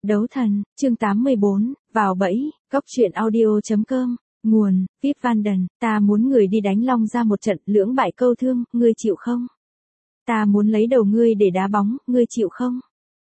Đấu thần, chương 84, vào bẫy, góc truyện audio.com, nguồn, Vip Vanden, ta muốn người đi đánh Long ra một trận, lưỡng bại câu thương, ngươi chịu không? Ta muốn lấy đầu ngươi để đá bóng, ngươi chịu không?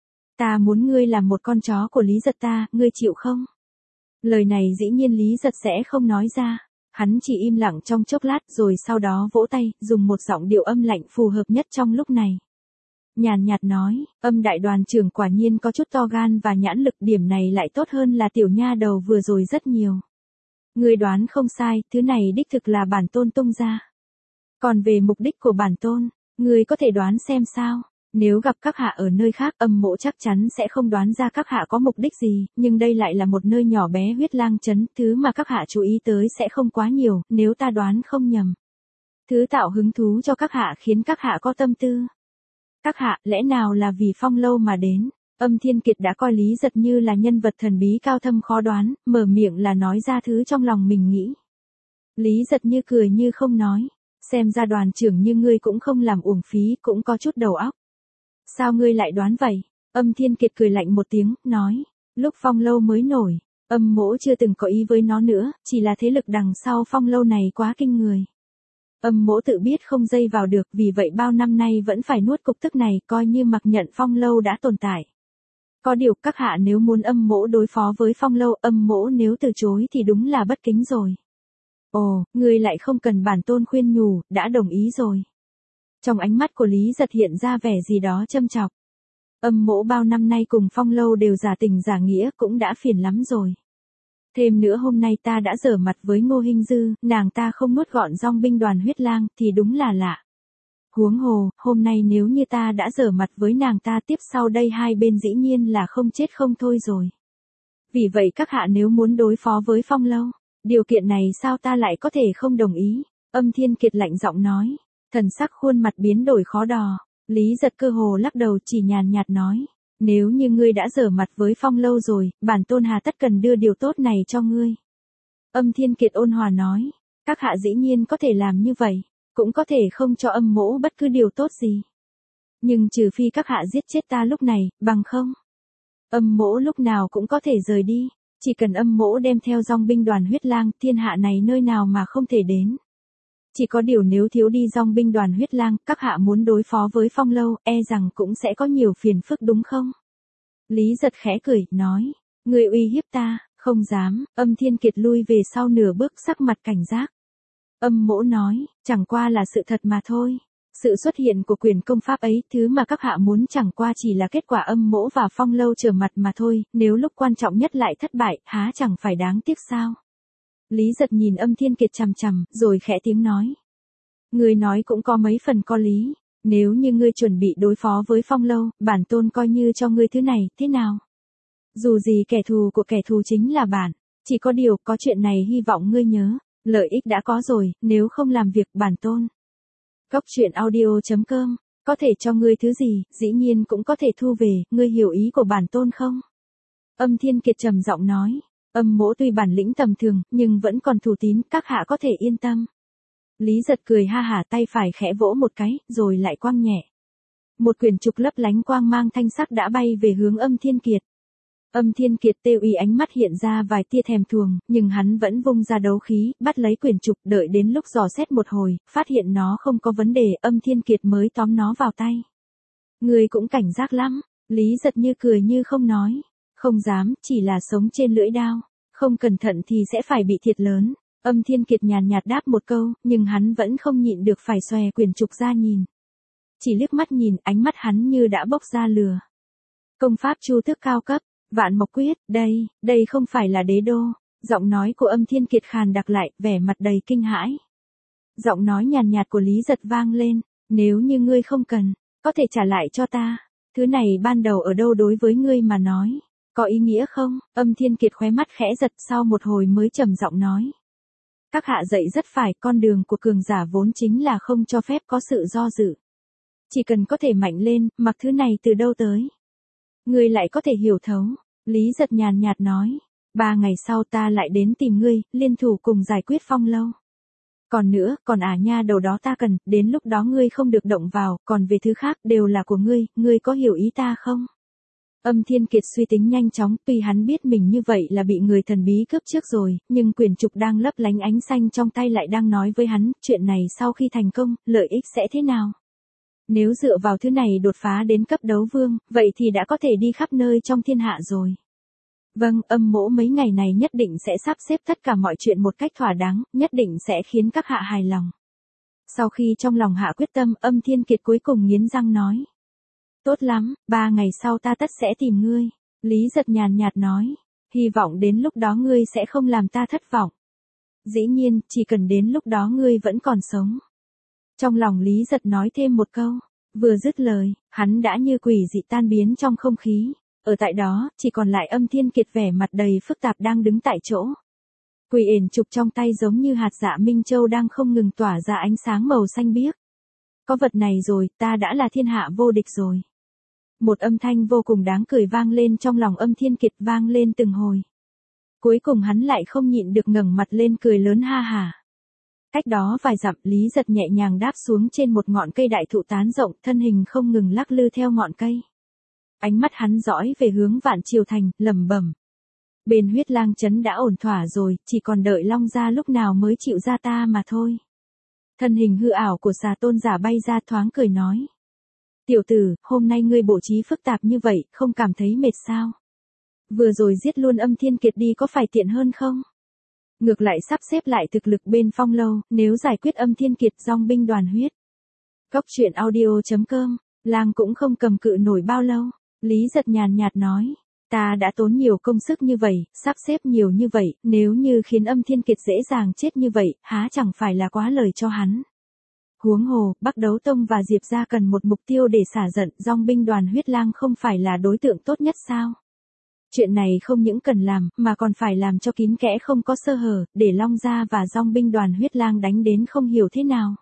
Ta muốn ngươi làm một con chó của Lý Giật ta, ngươi chịu không? Lời này dĩ nhiên Lý Giật sẽ không nói ra. Hắn chỉ im lặng trong chốc lát rồi sau đó vỗ tay, dùng một giọng điệu âm lạnh phù hợp nhất trong lúc này. Nhàn nhạt nói, Âm đại đoàn trưởng quả nhiên có chút to gan và nhãn lực, điểm này lại tốt hơn là tiểu nha đầu vừa rồi rất nhiều. Ngươi đoán không sai, thứ này đích thực là bản tôn tung ra. Còn về mục đích của bản tôn, ngươi có thể đoán xem sao? Nếu gặp các hạ ở nơi khác, Âm mỗ chắc chắn sẽ không đoán ra các hạ có mục đích gì, nhưng đây lại là một nơi nhỏ bé huyết lang trấn, thứ mà các hạ chú ý tới sẽ không quá nhiều, nếu ta đoán không nhầm. Thứ tạo hứng thú cho các hạ khiến các hạ có tâm tư. Các hạ, lẽ nào là vì Phong Lâu mà đến? Âm Thiên Kiệt đã coi Lý Giật như là nhân vật thần bí cao thâm khó đoán, mở miệng là nói ra thứ trong lòng mình nghĩ. Lý Giật như cười như không nói, xem ra đoàn trưởng như ngươi cũng không làm uổng phí, cũng có chút đầu óc. Sao ngươi lại đoán vậy? Âm Thiên Kiệt cười lạnh một tiếng, nói, lúc Phong Lâu mới nổi, Âm mỗ chưa từng có ý với nó nữa, chỉ là thế lực đằng sau Phong Lâu này quá kinh người. Âm mỗ tự biết không dây vào được, vì vậy bao năm nay vẫn phải nuốt cục tức này, coi như mặc nhận Phong Lâu đã tồn tại. Có điều các hạ nếu muốn Âm mỗ đối phó với Phong Lâu, Âm mỗ nếu từ chối thì đúng là bất kính rồi. Ồ, ngươi lại không cần bản tôn khuyên nhủ, đã đồng ý rồi. Trong ánh mắt của Lý Giật hiện ra vẻ gì đó châm chọc. Âm mỗ bao năm nay cùng Phong Lâu đều giả tình giả nghĩa, cũng đã phiền lắm rồi. Thêm nữa hôm nay ta đã giở mặt với Ngô Hinh Dư, nàng ta không nuốt gọn dòng binh đoàn huyết lang, thì đúng là lạ. Huống hồ, hôm nay nếu như ta đã giở mặt với nàng ta, tiếp sau đây hai bên dĩ nhiên là không chết không thôi rồi. Vì vậy các hạ nếu muốn đối phó với Phong Lâu, điều kiện này sao ta lại có thể không đồng ý? Âm Thiên Kiệt lạnh giọng nói, thần sắc khuôn mặt biến đổi khó đò. Lý Giật cơ hồ lắc đầu, chỉ nhàn nhạt nói, nếu như ngươi đã giở mặt với Phong Lâu rồi, bản tôn hà tất cần đưa điều tốt này cho ngươi. Âm Thiên Kiệt ôn hòa nói, các hạ dĩ nhiên có thể làm như vậy, cũng có thể không cho Âm mỗ bất cứ điều tốt gì. Nhưng trừ phi các hạ giết chết ta lúc này, bằng không, Âm mỗ lúc nào cũng có thể rời đi, chỉ cần Âm mỗ đem theo dòng binh đoàn huyết lang, thiên hạ này nơi nào mà không thể đến. Chỉ có điều nếu thiếu đi dòng binh đoàn huyết lang, các hạ muốn đối phó với Phong Lâu, e rằng cũng sẽ có nhiều phiền phức đúng không? Lý Giật khẽ cười, nói, ngươi uy hiếp ta, không dám. Âm Thiên Kiệt lui về sau nửa bước, sắc mặt cảnh giác. Âm mỗ nói, chẳng qua là sự thật mà thôi. Sự xuất hiện của quyền công pháp ấy, thứ mà các hạ muốn chẳng qua chỉ là kết quả Âm mỗ và Phong Lâu trở mặt mà thôi, nếu lúc quan trọng nhất lại thất bại, há chẳng phải đáng tiếc sao? Lý Giật nhìn Âm Thiên Kiệt chằm chằm, rồi khẽ tiếng nói. Ngươi nói cũng có mấy phần có lý, nếu như ngươi chuẩn bị đối phó với Phong Lâu, bản tôn coi như cho ngươi thứ này, thế nào? Dù gì kẻ thù của kẻ thù chính là bản, chỉ có điều, có chuyện này hy vọng ngươi nhớ, lợi ích đã có rồi, nếu không làm việc bản tôn. Góc truyện audio.com, có thể cho ngươi thứ gì, dĩ nhiên cũng có thể thu về, ngươi hiểu ý của bản tôn không? Âm Thiên Kiệt trầm giọng nói. Âm mỗ tuy bản lĩnh tầm thường, nhưng vẫn còn thủ tín, các hạ có thể yên tâm. Lý Giật cười ha hả, tay phải khẽ vỗ một cái, rồi lại quăng nhẹ. Một quyển trục lấp lánh quang mang thanh sắc đã bay về hướng Âm Thiên Kiệt. Âm Thiên Kiệt têu ý, ánh mắt hiện ra vài tia thèm thuồng, nhưng hắn vẫn vung ra đấu khí, bắt lấy quyển trục, đợi đến lúc dò xét một hồi, phát hiện nó không có vấn đề, Âm Thiên Kiệt mới tóm nó vào tay. Người cũng cảnh giác lắm, Lý Giật như cười như không nói. Không dám, chỉ là sống trên lưỡi đao, không cẩn thận thì sẽ phải bị thiệt lớn. Âm Thiên Kiệt nhàn nhạt đáp một câu, nhưng hắn vẫn không nhịn được phải xòe quyển trục ra nhìn. Chỉ liếc mắt nhìn, ánh mắt hắn như đã bốc ra lửa. Công pháp chu tước cao cấp, Vạn Mộc Quyết, đây không phải là đế đô. Giọng nói của Âm Thiên Kiệt khàn đặc lại, vẻ mặt đầy kinh hãi. Giọng nói nhàn nhạt của Lý Giật vang lên, nếu như ngươi không cần, có thể trả lại cho ta. Thứ này ban đầu ở đâu đối với ngươi mà nói, có ý nghĩa không? Âm Thiên Kiệt khóe mắt khẽ giật, sau một hồi mới trầm giọng nói. Các hạ dạy rất phải, con đường của cường giả vốn chính là không cho phép có sự do dự. Chỉ cần có thể mạnh lên, mặc thứ này từ đâu tới. Ngươi lại có thể hiểu thấu. Lý Giật nhàn nhạt nói. 3 ngày sau ta lại đến tìm ngươi, liên thủ cùng giải quyết Phong Lâu. Còn nữa, còn nha đầu đó ta cần, đến lúc đó ngươi không được động vào, còn về thứ khác đều là của ngươi, ngươi có hiểu ý ta không? Âm Thiên Kiệt suy tính nhanh chóng, tuy hắn biết mình như vậy là bị người thần bí cướp trước rồi, nhưng quyển trục đang lấp lánh ánh xanh trong tay lại đang nói với hắn, chuyện này sau khi thành công, lợi ích sẽ thế nào? Nếu dựa vào thứ này đột phá đến cấp đấu vương, vậy thì đã có thể đi khắp nơi trong thiên hạ rồi. Vâng, Âm mỗ mấy ngày này nhất định sẽ sắp xếp tất cả mọi chuyện một cách thỏa đáng, nhất định sẽ khiến các hạ hài lòng. Sau khi trong lòng hạ quyết tâm, Âm Thiên Kiệt cuối cùng nghiến răng nói. Tốt lắm, 3 ngày sau ta tất sẽ tìm ngươi. Lý Giật nhàn nhạt nói. Hy vọng đến lúc đó ngươi sẽ không làm ta thất vọng. Dĩ nhiên, chỉ cần đến lúc đó ngươi vẫn còn sống. Trong lòng Lý Giật nói thêm một câu. Vừa dứt lời, hắn đã như quỷ dị tan biến trong không khí. Ở tại đó, chỉ còn lại Âm Thiên Kiệt vẻ mặt đầy phức tạp đang đứng tại chỗ. Quỷ ển trục trong tay giống như hạt dạ Minh Châu đang không ngừng tỏa ra ánh sáng màu xanh biếc. Có vật này rồi, ta đã là thiên hạ vô địch rồi. Một âm thanh vô cùng đáng cười vang lên trong lòng Âm Thiên Kiệt, vang lên từng hồi. Cuối cùng hắn lại không nhịn được ngẩng mặt lên cười lớn ha hả. Cách đó vài dặm, Lý Giật nhẹ nhàng đáp xuống trên một ngọn cây đại thụ tán rộng, thân hình không ngừng lắc lư theo ngọn cây. Ánh mắt hắn dõi về hướng Vạn Triều Thành, lẩm bẩm. Bên Huyết Lang trấn đã ổn thỏa rồi, chỉ còn đợi Long gia lúc nào mới chịu ra ta mà thôi. Thân hình hư ảo của Xà Tôn giả bay ra thoáng cười nói. Tiểu tử, hôm nay ngươi bố trí phức tạp như vậy, không cảm thấy mệt sao? Vừa rồi giết luôn Âm Thiên Kiệt đi có phải tiện hơn không? Ngược lại sắp xếp lại thực lực bên Phong Lâu, nếu giải quyết Âm Thiên Kiệt dòng binh đoàn huyết. Cốc truyện audio.com, Lang cũng không cầm cự nổi bao lâu. Lý Giật nhàn nhạt nói. Ta đã tốn nhiều công sức như vậy, sắp xếp nhiều như vậy, nếu như khiến Âm Thiên Kiệt dễ dàng chết như vậy, há chẳng phải là quá lời cho hắn. Huống hồ, Bắc Đấu Tông và Diệp gia cần một mục tiêu để xả giận, dòng binh đoàn Huyết Lang không phải là đối tượng tốt nhất sao? Chuyện này không những cần làm, mà còn phải làm cho kín kẽ không có sơ hở, để Long gia và dòng binh đoàn Huyết Lang đánh đến không hiểu thế nào.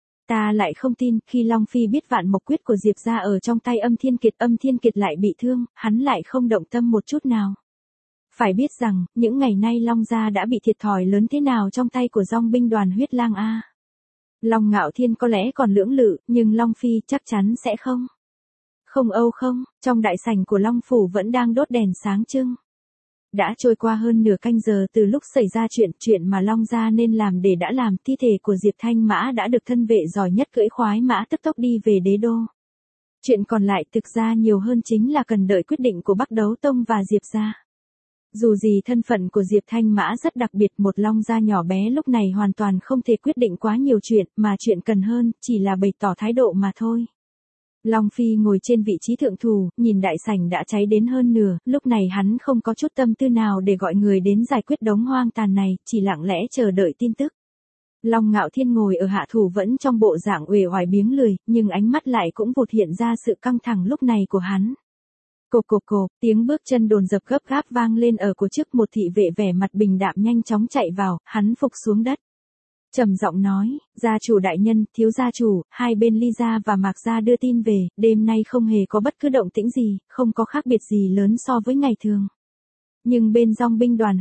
Ta lại không tin, khi Long Phi biết vạn mộc quyết của Diệp gia ở trong tay Âm Thiên Kiệt lại bị thương, hắn lại không động tâm một chút nào. Phải biết rằng, những ngày nay Long gia đã bị thiệt thòi lớn thế nào trong tay của dòng binh đoàn Huyết Lang a. Long Ngạo Thiên có lẽ còn lưỡng lự, nhưng Long Phi chắc chắn sẽ không. Không âu không, trong đại sảnh của Long Phủ vẫn đang đốt đèn sáng trưng. Đã trôi qua hơn nửa canh giờ từ lúc xảy ra chuyện mà Long gia nên làm để đã làm, thi thể của Diệp Thanh Mã đã được thân vệ giỏi nhất cưỡi khoái mã tức tốc đi về đế đô. Chuyện còn lại thực ra nhiều hơn chính là cần đợi quyết định của Bắc Đấu Tông và Diệp gia. Dù gì thân phận của Diệp Thanh Mã rất đặc biệt, một Long gia nhỏ bé lúc này hoàn toàn không thể quyết định quá nhiều chuyện, mà chuyện cần hơn, chỉ là bày tỏ thái độ mà thôi. Long Phi ngồi trên vị trí thượng thủ, nhìn đại sảnh đã cháy đến hơn nửa, lúc này hắn không có chút tâm tư nào để gọi người đến giải quyết đống hoang tàn này, chỉ lặng lẽ chờ đợi tin tức. Long Ngạo Thiên ngồi ở hạ thủ vẫn trong bộ dạng uể oải biếng lười, nhưng ánh mắt lại cũng vụt hiện ra sự căng thẳng lúc này của hắn. Cộp, tiếng bước chân dồn dập gấp gáp vang lên ở cổ trước, một thị vệ vẻ mặt bình đạm nhanh chóng chạy vào, hắn phục xuống đất. Trầm giọng nói, gia chủ đại nhân, thiếu gia chủ, hai bên Ly gia và Mạc gia đưa tin về, đêm nay không hề có bất cứ động tĩnh gì, không có khác biệt gì lớn so với ngày thường. Nhưng bên dòng binh đoàn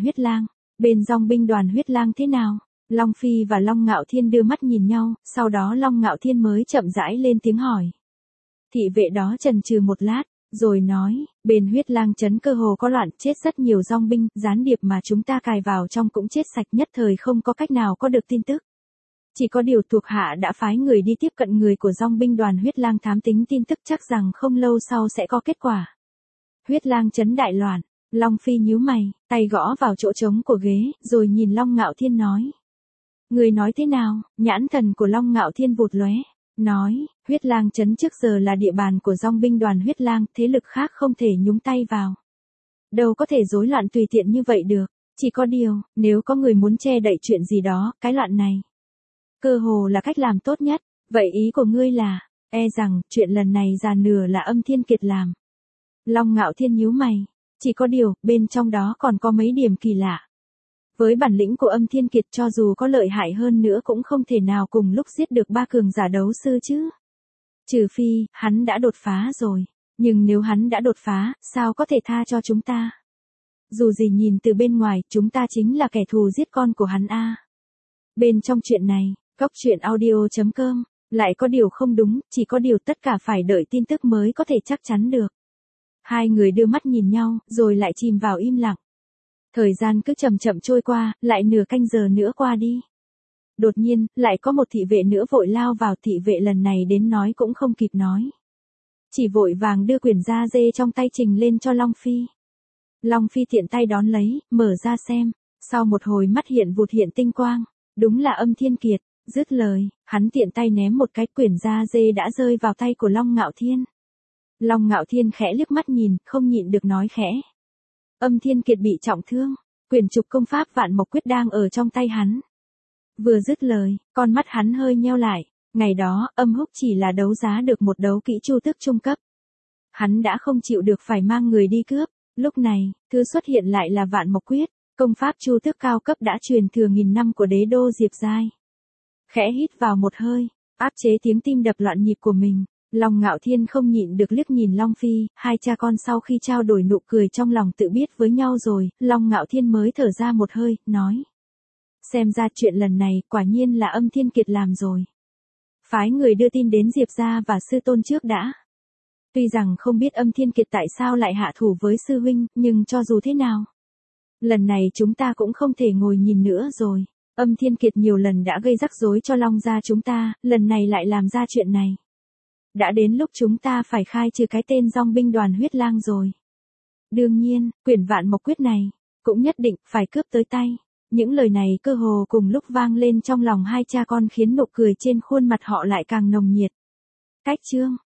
Huyết Lang thế nào? Long Phi và Long Ngạo Thiên đưa mắt nhìn nhau, sau đó Long Ngạo Thiên mới chậm rãi lên tiếng hỏi. Thị vệ đó chần chừ một lát, rồi nói, bên Huyết Lang trấn cơ hồ có loạn, chết rất nhiều dòng binh, gián điệp mà chúng ta cài vào trong cũng chết sạch, nhất thời không có cách nào có được tin tức. Chỉ có điều thuộc hạ đã phái người đi tiếp cận người của dòng binh đoàn Huyết Lang thám tính tin tức, chắc rằng không lâu sau sẽ có kết quả. Huyết Lang trấn đại loạn, Long Phi nhíu mày, tay gõ vào chỗ trống của ghế, rồi nhìn Long Ngạo Thiên nói. Người nói thế nào? Nhãn thần của Long Ngạo Thiên vụt lóe. Nói, Huyết Lang trấn trước giờ là địa bàn của dòng binh đoàn Huyết Lang, thế lực khác không thể nhúng tay vào. Đâu có thể rối loạn tùy tiện như vậy được, chỉ có điều, nếu có người muốn che đậy chuyện gì đó, cái loạn này cơ hồ là cách làm tốt nhất, vậy ý của ngươi là, rằng, chuyện lần này già nửa là Âm Thiên Kiệt làm. Long Ngạo Thiên nhíu mày, chỉ có điều, bên trong đó còn có mấy điểm kỳ lạ. Với bản lĩnh của Âm Thiên Kiệt cho dù có lợi hại hơn nữa cũng không thể nào cùng lúc giết được 3 cường giả đấu sư chứ. Trừ phi, hắn đã đột phá rồi. Nhưng nếu hắn đã đột phá, sao có thể tha cho chúng ta? Dù gì nhìn từ bên ngoài, chúng ta chính là kẻ thù giết con của hắn a. Bên trong chuyện này, cốc truyện audio.com, lại có điều không đúng, chỉ có điều tất cả phải đợi tin tức mới có thể chắc chắn được. Hai người đưa mắt nhìn nhau, rồi lại chìm vào im lặng. Thời gian cứ chậm chậm trôi qua, lại nửa canh giờ nữa qua đi. Đột nhiên, lại có một thị vệ nữa vội lao vào. Thị vệ lần này đến nói cũng không kịp nói. Chỉ vội vàng đưa quyển da dê trong tay trình lên cho Long Phi. Long Phi tiện tay đón lấy, mở ra xem. Sau một hồi mắt hiện vụt hiện tinh quang. Đúng là Âm Thiên Kiệt. Dứt lời, hắn tiện tay ném một cái, quyển da dê đã rơi vào tay của Long Ngạo Thiên. Long Ngạo Thiên khẽ liếc mắt nhìn, không nhịn được nói khẽ. Âm Thiên Kiệt bị trọng thương, quyển trục công pháp Vạn Mộc Quyết đang ở trong tay hắn. Vừa dứt lời, con mắt hắn hơi nheo lại. Ngày đó, Âm Húc chỉ là đấu giá được một đấu kỹ chu tước trung cấp. Hắn đã không chịu được phải mang người đi cướp. Lúc này, thứ xuất hiện lại là Vạn Mộc Quyết, công pháp chu tước cao cấp đã truyền thừa nghìn năm của đế đô Diệp Giai. Khẽ hít vào một hơi, áp chế tiếng tim đập loạn nhịp của mình. Long Ngạo Thiên không nhịn được liếc nhìn Long Phi. Hai cha con sau khi trao đổi nụ cười trong lòng tự biết với nhau rồi, Long Ngạo Thiên mới thở ra một hơi, nói. Xem ra chuyện lần này quả nhiên là Âm Thiên Kiệt làm rồi. Phái người đưa tin đến Diệp gia và sư tôn trước đã. Tuy rằng không biết Âm Thiên Kiệt tại sao lại hạ thủ với sư huynh, nhưng cho dù thế nào, lần này chúng ta cũng không thể ngồi nhìn nữa rồi. Âm Thiên Kiệt nhiều lần đã gây rắc rối cho Long gia chúng ta, lần này lại làm ra chuyện này. Đã đến lúc chúng ta phải khai trừ cái tên dòng binh đoàn huyết lang rồi. Đương nhiên, quyển Vạn Mộc Quyết này, cũng nhất định phải cướp tới tay. Những lời này cơ hồ cùng lúc vang lên trong lòng hai cha con khiến nụ cười trên khuôn mặt họ lại càng nồng nhiệt. Cách chương